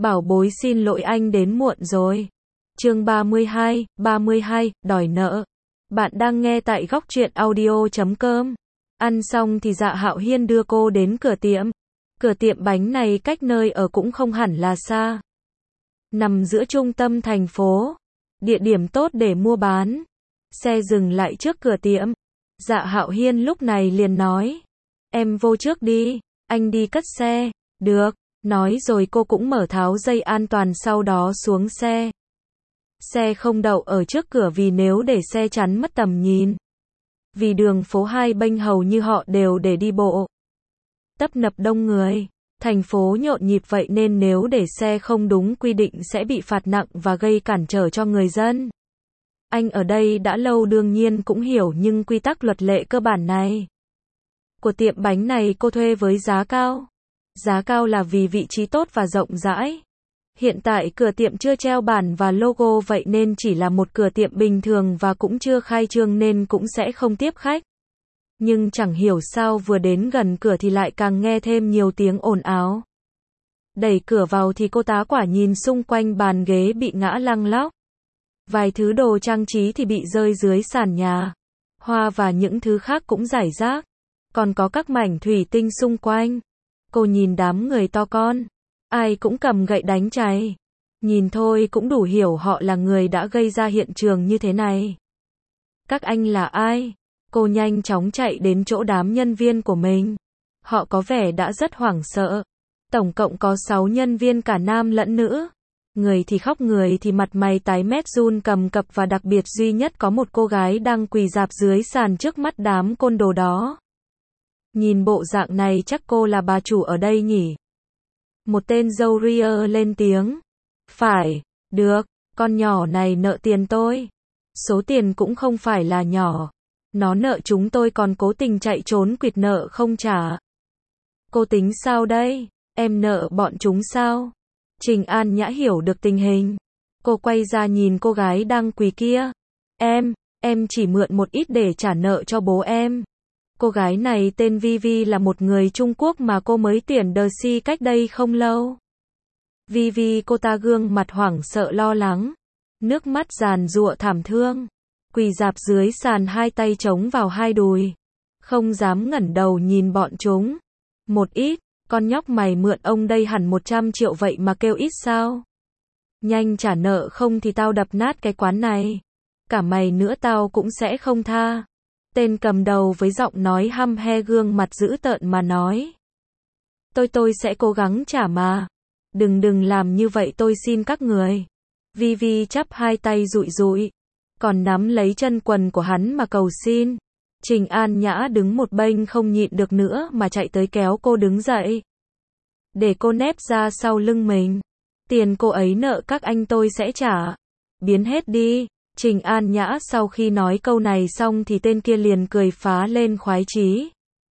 Bảo bối xin lỗi anh đến muộn rồi. Chương 32, đòi nợ. Bạn đang nghe tại góc truyện audio.com. Ăn xong thì Dạ Hạo Hiên đưa cô đến cửa tiệm. Cửa tiệm bánh này cách nơi ở cũng không hẳn là xa. Nằm giữa trung tâm thành phố. Địa điểm tốt để mua bán. Xe dừng lại trước cửa tiệm. Dạ Hạo Hiên lúc này liền nói. Em vô trước đi, anh đi cất xe. Được. Nói rồi cô cũng mở tháo dây an toàn sau đó xuống xe. Xe không đậu ở trước cửa vì nếu để xe chắn mất tầm nhìn. Vì đường phố hai bên hầu như họ đều để đi bộ. Tấp nập đông người. Thành phố nhộn nhịp vậy nên nếu để xe không đúng quy định sẽ bị phạt nặng và gây cản trở cho người dân. Anh ở đây đã lâu đương nhiên cũng hiểu nhưng quy tắc luật lệ cơ bản này. Của tiệm bánh này cô thuê với giá cao. Giá cao là vì vị trí tốt và rộng rãi. Hiện tại cửa tiệm chưa treo bản và logo vậy nên chỉ là một cửa tiệm bình thường và cũng chưa khai trương nên cũng sẽ không tiếp khách. Nhưng chẳng hiểu sao vừa đến gần cửa thì lại càng nghe thêm nhiều tiếng ồn ào. Đẩy cửa vào thì cô tá quả nhìn xung quanh bàn ghế bị ngã lăng lóc. Vài thứ đồ trang trí thì bị rơi dưới sàn nhà. Hoa và những thứ khác cũng rải rác. Còn có các mảnh thủy tinh xung quanh. Cô nhìn đám người to con. Ai cũng cầm gậy đánh chày. Nhìn thôi cũng đủ hiểu họ là người đã gây ra hiện trường như thế này. Các anh là ai? Cô nhanh chóng chạy đến chỗ đám nhân viên của mình. Họ có vẻ đã rất hoảng sợ. Tổng cộng có 6 nhân viên cả nam lẫn nữ. Người thì khóc người thì mặt mày tái mét run cầm cập và đặc biệt duy nhất có một cô gái đang quỳ rạp dưới sàn trước mắt đám côn đồ đó. Nhìn bộ dạng này chắc cô là bà chủ ở đây nhỉ? Một tên dâu ria lên tiếng. Phải, được, con nhỏ này nợ tiền tôi. Số tiền cũng không phải là nhỏ. Nó nợ chúng tôi còn cố tình chạy trốn quỵt nợ không trả. Cô tính sao đây? Em nợ bọn chúng sao? Trình An Nhã hiểu được tình hình. Cô quay ra nhìn cô gái đang quỳ kia. Em chỉ mượn một ít để trả nợ cho bố em. Cô gái này tên Vivi là một người Trung Quốc mà cô mới tuyển đờ si cách đây không lâu. Vivi cô ta gương mặt hoảng sợ lo lắng. Nước mắt giàn giụa thảm thương. Quỳ rạp dưới sàn hai tay chống vào hai đùi. Không dám ngẩng đầu nhìn bọn chúng. Một ít, con nhóc mày mượn ông đây hẳn 100 triệu vậy mà kêu ít sao? Nhanh trả nợ không thì tao đập nát cái quán này. Cả mày nữa tao cũng sẽ không tha. Tên cầm đầu với giọng nói hăm he gương mặt dữ tợn mà nói. Tôi sẽ cố gắng trả mà. Đừng làm như vậy tôi xin các người. Vivi chắp hai tay rụi rụi. Còn nắm lấy chân quần của hắn mà cầu xin. Trình An Nhã đứng một bên không nhịn được nữa mà chạy tới kéo cô đứng dậy. Để cô nép ra sau lưng mình. Tiền cô ấy nợ các anh tôi sẽ trả. Biến hết đi. Trình An Nhã sau khi nói câu này xong thì tên kia liền cười phá lên khoái chí.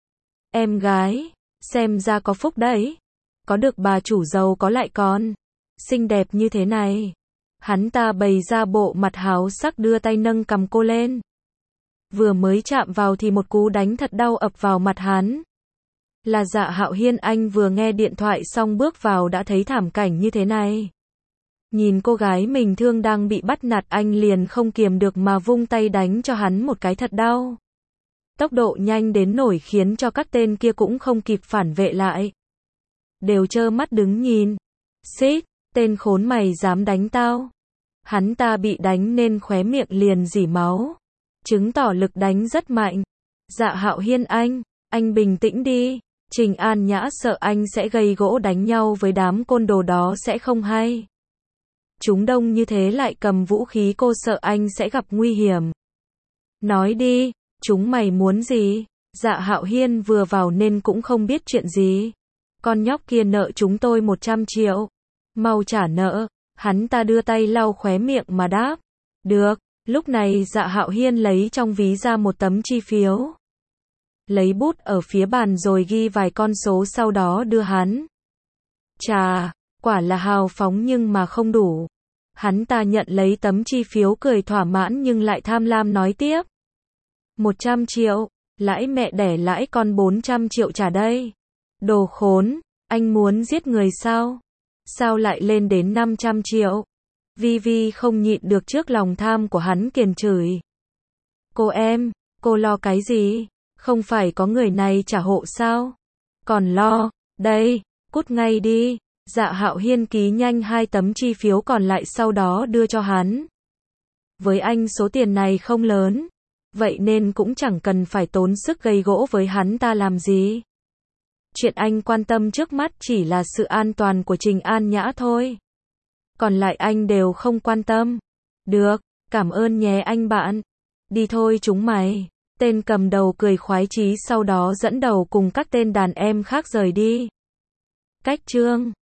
Em gái, xem ra có phúc đấy. Có được bà chủ giàu có lại còn xinh đẹp như thế này. Hắn ta bày ra bộ mặt háo sắc đưa tay nâng cầm cô lên. Vừa mới chạm vào thì một cú đánh thật đau ập vào mặt hắn. Là Dạ Hạo Hiên, anh vừa nghe điện thoại xong bước vào đã thấy thảm cảnh như thế này. Nhìn cô gái mình thương đang bị bắt nạt anh liền không kiềm được mà vung tay đánh cho hắn một cái thật đau. Tốc độ nhanh đến nổi khiến cho các tên kia cũng không kịp phản vệ lại. Đều trơ mắt đứng nhìn. Xít, tên khốn mày dám đánh tao. Hắn ta bị đánh nên khóe miệng liền rỉ máu. Chứng tỏ lực đánh rất mạnh. Dạ Hạo Hiên anh bình tĩnh đi. Trình An Nhã sợ anh sẽ gây gỗ đánh nhau với đám côn đồ đó sẽ không hay. Chúng đông như thế lại cầm vũ khí cô sợ anh sẽ gặp nguy hiểm. Nói đi, chúng mày muốn gì? Dạ Hạo Hiên vừa vào nên cũng không biết chuyện gì. Con nhóc kia nợ chúng tôi 100 triệu. Mau trả nợ. Hắn ta đưa tay lau khóe miệng mà đáp. Được. Lúc này Dạ Hạo Hiên lấy trong ví ra một tấm chi phiếu. Lấy bút ở phía bàn rồi ghi vài con số sau đó đưa hắn. Chà, quả là hào phóng nhưng mà không đủ. Hắn ta nhận lấy tấm chi phiếu cười thỏa mãn nhưng lại tham lam nói tiếp. 100 triệu, lãi mẹ đẻ lãi con 400 triệu trả đây. Đồ khốn, anh muốn giết người sao? Sao lại lên đến 500 triệu? Vi Vi không nhịn được trước lòng tham của hắn kiền chửi. Cô lo cái gì? Không phải có người này trả hộ sao? Còn lo, đây, cút ngay đi. Dạ Hạo Hiên ký nhanh 2 tấm chi phiếu còn lại sau đó đưa cho hắn. Với anh số tiền này không lớn, vậy nên cũng chẳng cần phải tốn sức gây gỗ với hắn ta làm gì. Chuyện anh quan tâm trước mắt chỉ là sự an toàn của Trình An Nhã thôi. Còn lại anh đều không quan tâm. Được, cảm ơn nhé anh bạn. Đi thôi chúng mày. Tên cầm đầu cười khoái chí sau đó dẫn đầu cùng các tên đàn em khác rời đi. Cách chương